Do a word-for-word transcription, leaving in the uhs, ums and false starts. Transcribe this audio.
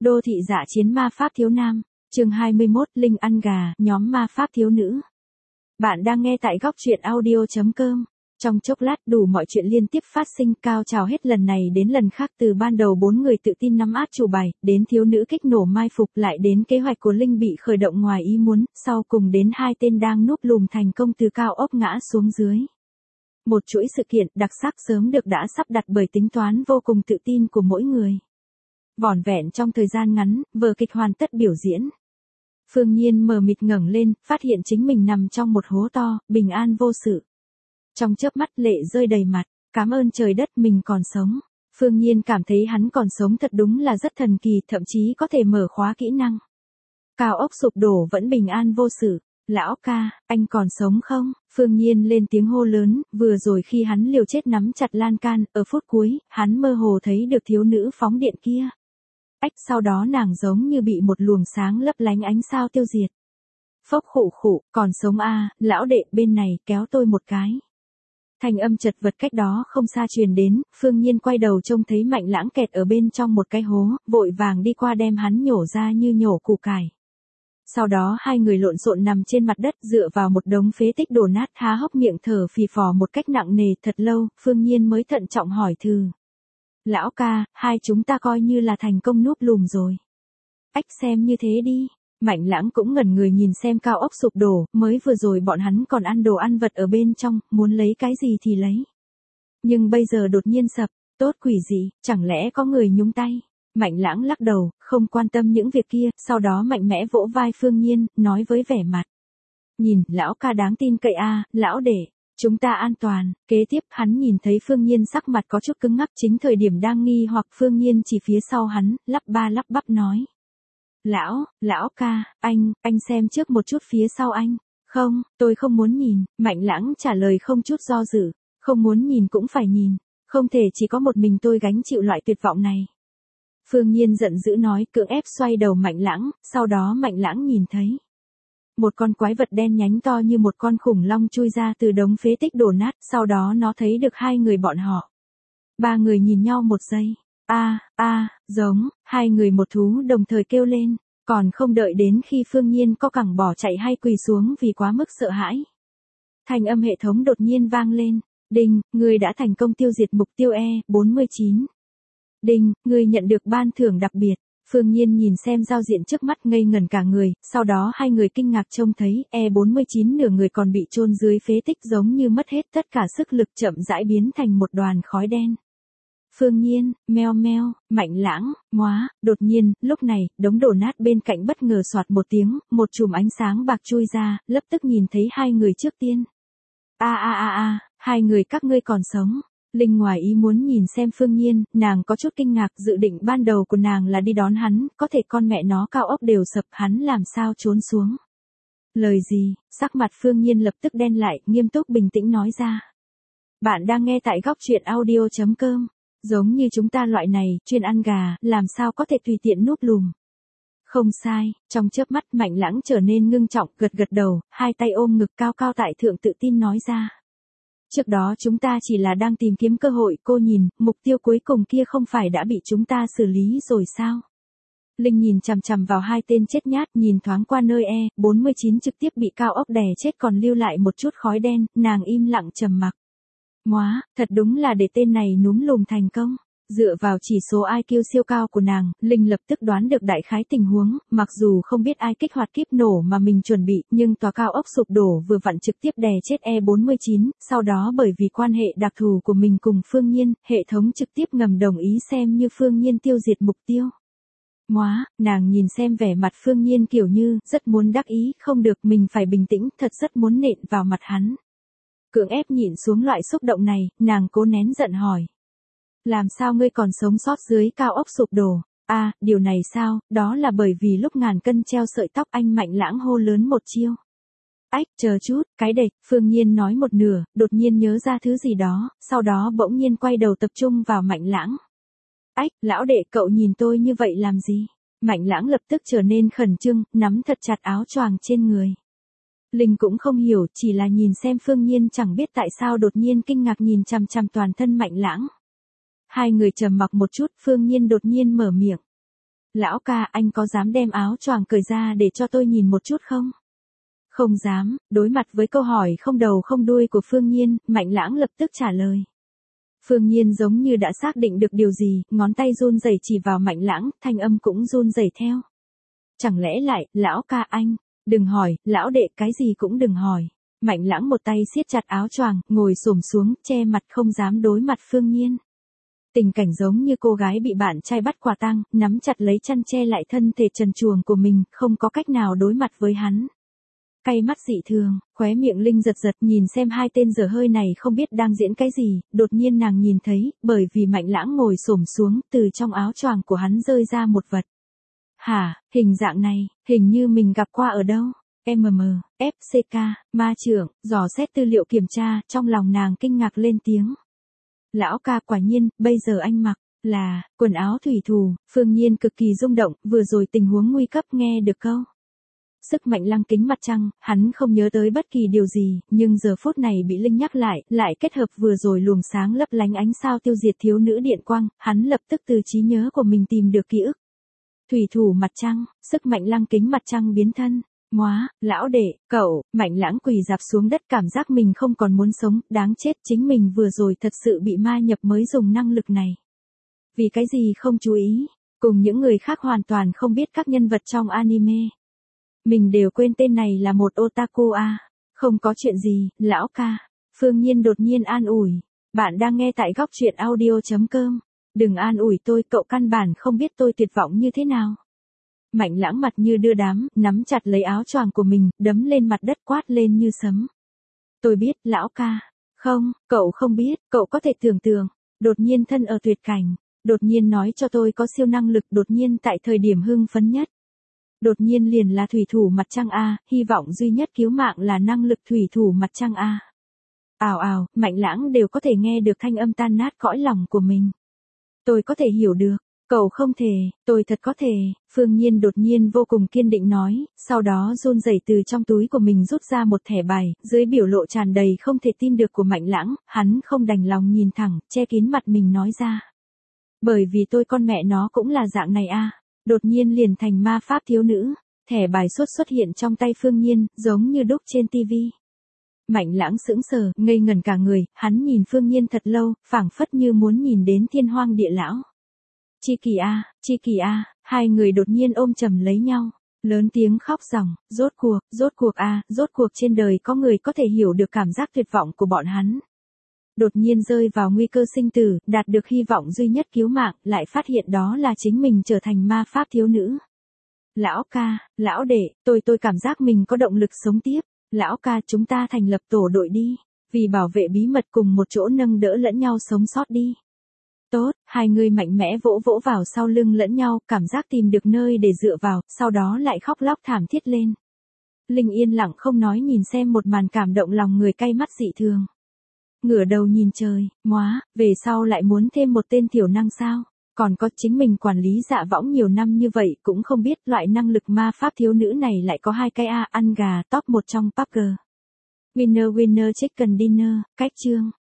Đô thị dạ chiến ma pháp thiếu nam, chương hai mươi mốt, Linh ăn gà, nhóm ma pháp thiếu nữ. Bạn đang nghe tại góc truyện audio chấm com. Trong chốc lát đủ mọi chuyện liên tiếp phát sinh, cao trào hết lần này đến lần khác, từ ban đầu bốn người tự tin nắm át chủ bài, đến thiếu nữ kích nổ mai phục, lại đến kế hoạch của Linh bị khởi động ngoài ý muốn, sau cùng đến hai tên đang núp lùm thành công từ cao ốc ngã xuống dưới. Một chuỗi sự kiện đặc sắc sớm được đã sắp đặt bởi tính toán vô cùng tự tin của mỗi người. Vỏn vẹn trong thời gian ngắn, vở kịch hoàn tất biểu diễn. Phương Nhiên mờ mịt ngẩng lên, phát hiện chính mình nằm trong một hố to, bình an vô sự. Trong chớp mắt lệ rơi đầy mặt, cảm ơn trời đất mình còn sống. Phương Nhiên cảm thấy hắn còn sống thật đúng là rất thần kỳ, thậm chí có thể mở khóa kỹ năng. Cao ốc sụp đổ vẫn bình an vô sự. Lão ca, anh còn sống không? Phương Nhiên lên tiếng hô lớn, vừa rồi khi hắn liều chết nắm chặt lan can, ở phút cuối, hắn mơ hồ thấy được thiếu nữ phóng điện kia. Ách, sau đó nàng giống như bị một luồng sáng lấp lánh ánh sao tiêu diệt. Phốc khụ khụ, còn sống à, lão đệ bên này kéo tôi một cái. Thanh âm chật vật cách đó không xa truyền đến, Phương Nhiên quay đầu trông thấy Mạnh Lãng kẹt ở bên trong một cái hố, vội vàng đi qua đem hắn nhổ ra như nhổ củ cải. Sau đó hai người lộn xộn nằm trên mặt đất dựa vào một đống phế tích đổ nát, há hốc miệng thở phì phò một cách nặng nề. Thật lâu, Phương Nhiên mới thận trọng hỏi thử. Lão ca, hai chúng ta coi như là thành công núp lùm rồi. Ách, xem như thế đi. Mạnh Lãng cũng ngẩn người nhìn xem cao ốc sụp đổ, mới vừa rồi bọn hắn còn ăn đồ ăn vật ở bên trong, muốn lấy cái gì thì lấy. Nhưng bây giờ đột nhiên sập, tốt quỷ gì, chẳng lẽ có người nhúng tay. Mạnh Lãng lắc đầu, không quan tâm những việc kia, sau đó mạnh mẽ vỗ vai Phương Nhiên, nói với vẻ mặt. Nhìn, lão ca đáng tin cậy a, à, lão để, chúng ta an toàn. Kế tiếp hắn nhìn thấy Phương Nhiên sắc mặt có chút cứng ngắc, chính thời điểm đang nghi hoặc Phương Nhiên chỉ phía sau hắn, lắp ba lắp bắp nói. Lão, lão ca, anh, anh xem trước một chút phía sau anh. Không, tôi không muốn nhìn, Mạnh Lãng trả lời không chút do dự, không muốn nhìn cũng phải nhìn, không thể chỉ có một mình tôi gánh chịu loại tuyệt vọng này. Phương Nhiên giận dữ nói, cưỡng ép xoay đầu Mạnh Lãng, sau đó Mạnh Lãng nhìn thấy. Một con quái vật đen nhánh to như một con khủng long chui ra từ đống phế tích đổ nát, sau đó nó thấy được hai người bọn họ. Ba người nhìn nhau một giây, a a giống, hai người một thú đồng thời kêu lên, còn không đợi đến khi Phương Nhiên co cẳng bỏ chạy hay quỳ xuống vì quá mức sợ hãi. Thanh âm hệ thống đột nhiên vang lên, đinh, người đã thành công tiêu diệt mục tiêu E bốn mươi chín. Đinh, người nhận được ban thưởng đặc biệt. Phương Nhiên nhìn xem giao diện trước mắt ngây ngẩn cả người, sau đó hai người kinh ngạc trông thấy E bốn mươi chín nửa người còn bị chôn dưới phế tích giống như mất hết tất cả sức lực, chậm rãi biến thành một đoàn khói đen. Phương Nhiên, meo meo, Mạnh Lãng, móa, đột nhiên, lúc này, đống đổ nát bên cạnh bất ngờ soạt một tiếng, một chùm ánh sáng bạc chui ra, lập tức nhìn thấy hai người trước tiên. A a a a, hai người các ngươi còn sống. Linh ngoài ý muốn nhìn xem Phương Nhiên, nàng có chút kinh ngạc, dự định ban đầu của nàng là đi đón hắn, có thể con mẹ nó cao ốc đều sập, hắn làm sao trốn xuống. Lời gì, sắc mặt Phương Nhiên lập tức đen lại, nghiêm túc bình tĩnh nói ra. Bạn đang nghe tại góc truyện audio chấm com, giống như chúng ta loại này, chuyên ăn gà, làm sao có thể tùy tiện núp lùm. Không sai, trong chớp mắt Mạnh Lãng trở nên ngưng trọng, gật gật đầu, hai tay ôm ngực cao cao tại thượng tự tin nói ra. Trước đó chúng ta chỉ là đang tìm kiếm cơ hội, cô nhìn, mục tiêu cuối cùng kia không phải đã bị chúng ta xử lý rồi sao? Linh nhìn chằm chằm vào hai tên chết nhát, nhìn thoáng qua nơi E bốn mươi chín trực tiếp bị cao ốc đè chết còn lưu lại một chút khói đen, nàng im lặng trầm mặc. Móa, thật đúng là để tên này núm lùm thành công. Dựa vào chỉ số I Q siêu cao của nàng, Linh lập tức đoán được đại khái tình huống, mặc dù không biết ai kích hoạt kíp nổ mà mình chuẩn bị, nhưng tòa cao ốc sụp đổ vừa vặn trực tiếp đè chết E bốn mươi chín, sau đó bởi vì quan hệ đặc thù của mình cùng Phương Nhiên, hệ thống trực tiếp ngầm đồng ý xem như Phương Nhiên tiêu diệt mục tiêu. Móa, nàng nhìn xem vẻ mặt Phương Nhiên kiểu như, rất muốn đắc ý, không được, mình phải bình tĩnh, thật rất muốn nện vào mặt hắn. Cưỡng ép nhịn xuống loại xúc động này, nàng cố nén giận hỏi. Làm sao ngươi còn sống sót dưới cao ốc sụp đổ? A, à, điều này sao, đó là bởi vì lúc ngàn cân treo sợi tóc, anh Mạnh Lãng hô lớn một chiêu. Ách, chờ chút, cái đệch, Phương Nhiên nói một nửa, đột nhiên nhớ ra thứ gì đó, sau đó bỗng nhiên quay đầu tập trung vào Mạnh Lãng. Ách, lão đệ, cậu nhìn tôi như vậy làm gì? Mạnh Lãng lập tức trở nên khẩn trương, nắm thật chặt áo choàng trên người. Linh cũng không hiểu, chỉ là nhìn xem Phương Nhiên chẳng biết tại sao đột nhiên kinh ngạc nhìn chằm chằm toàn thân Mạnh Lãng. Hai người trầm mặc một chút, Phương Nhiên đột nhiên mở miệng. Lão ca, anh có dám đem áo choàng cởi ra để cho tôi nhìn một chút không? Không dám. Đối mặt với câu hỏi không đầu không đuôi của Phương Nhiên, Mạnh Lãng lập tức trả lời. Phương Nhiên giống như đã xác định được điều gì, ngón tay run rẩy chỉ vào Mạnh Lãng, thanh âm cũng run rẩy theo. Chẳng lẽ lại, lão ca anh, đừng hỏi, lão đệ cái gì cũng đừng hỏi. Mạnh Lãng một tay siết chặt áo choàng, ngồi xổm xuống, che mặt không dám đối mặt Phương Nhiên. Tình cảnh giống như cô gái bị bạn trai bắt quả tang, nắm chặt lấy chăn che lại thân thể trần truồng của mình, không có cách nào đối mặt với hắn. Cay mắt dị thường, khóe miệng Linh giật giật nhìn xem hai tên dở hơi này không biết đang diễn cái gì, đột nhiên nàng nhìn thấy, bởi vì Mạnh Lãng ngồi xổm xuống, từ trong áo choàng của hắn rơi ra một vật. Hả, hình dạng này, hình như mình gặp qua ở đâu? em em, ép xê ca, ma trưởng, dò xét tư liệu kiểm tra, trong lòng nàng kinh ngạc lên tiếng. Lão ca, quả nhiên, bây giờ anh mặc là quần áo thủy thủ. Phương Nhiên cực kỳ rung động, vừa rồi tình huống nguy cấp nghe được câu. Sức mạnh lăng kính mặt trăng, hắn không nhớ tới bất kỳ điều gì, nhưng giờ phút này bị Linh nhắc lại, lại kết hợp vừa rồi luồng sáng lấp lánh ánh sao tiêu diệt thiếu nữ điện quang, hắn lập tức từ trí nhớ của mình tìm được ký ức. Thủy thủ mặt trăng, sức mạnh lăng kính mặt trăng biến thân. Móa, lão đệ, cậu, Mạnh Lãng quỳ dạp xuống đất cảm giác mình không còn muốn sống, đáng chết, chính mình vừa rồi thật sự bị ma nhập mới dùng năng lực này. Vì cái gì không chú ý, cùng những người khác hoàn toàn không biết các nhân vật trong anime. Mình đều quên tên này là một otaku à, không có chuyện gì, lão ca. Phương Nhiên đột nhiên an ủi, bạn đang nghe tại góc truyện audio chấm com, đừng an ủi tôi, cậu căn bản không biết tôi tuyệt vọng như thế nào. Mạnh Lãng mặt như đưa đám, nắm chặt lấy áo choàng của mình, đấm lên mặt đất quát lên như sấm. Tôi biết, lão ca. Không, cậu không biết, cậu có thể tưởng tượng. Đột nhiên thân ở tuyệt cảnh. Đột nhiên nói cho tôi có siêu năng lực, đột nhiên tại thời điểm hưng phấn nhất. Đột nhiên liền là thủy thủ mặt trăng A, hy vọng duy nhất cứu mạng là năng lực thủy thủ mặt trăng A. Ào ào, Mạnh Lãng đều có thể nghe được thanh âm tan nát cõi lòng của mình. Tôi có thể hiểu được. Cậu không thể, tôi thật có thể, Phương Nhiên đột nhiên vô cùng kiên định nói, sau đó run rẩy từ trong túi của mình rút ra một thẻ bài, dưới biểu lộ tràn đầy không thể tin được của Mạnh Lãng, hắn không đành lòng nhìn thẳng, che kín mặt mình nói ra. Bởi vì tôi con mẹ nó cũng là dạng này à, đột nhiên liền thành ma pháp thiếu nữ, thẻ bài suốt xuất hiện trong tay Phương Nhiên, giống như đúc trên tivi. Mạnh Lãng sững sờ, ngây ngẩn cả người, hắn nhìn Phương Nhiên thật lâu, phảng phất như muốn nhìn đến thiên hoang địa lão. Chi kỳ a, chi kỳ a, hai người đột nhiên ôm chầm lấy nhau, lớn tiếng khóc ròng, rốt cuộc, rốt cuộc a, rốt cuộc trên đời có người có thể hiểu được cảm giác tuyệt vọng của bọn hắn. Đột nhiên rơi vào nguy cơ sinh tử, đạt được hy vọng duy nhất cứu mạng, lại phát hiện đó là chính mình trở thành ma pháp thiếu nữ. Lão ca, lão đệ, tôi tôi cảm giác mình có động lực sống tiếp. Lão ca, chúng ta thành lập tổ đội đi, vì bảo vệ bí mật cùng một chỗ nâng đỡ lẫn nhau sống sót đi. Tốt, hai người mạnh mẽ vỗ vỗ vào sau lưng lẫn nhau, cảm giác tìm được nơi để dựa vào, sau đó lại khóc lóc thảm thiết lên. Linh yên lặng không nói nhìn xem một màn cảm động lòng người cay mắt dị thường. Ngửa đầu nhìn trời, móa, về sau lại muốn thêm một tên thiểu năng sao? Còn có chính mình quản lý Dạ Võng nhiều năm như vậy cũng không biết loại năng lực ma pháp thiếu nữ này lại có hai cái A, ăn gà top một trong pê u bê giê. Winner winner chicken dinner, cách chương.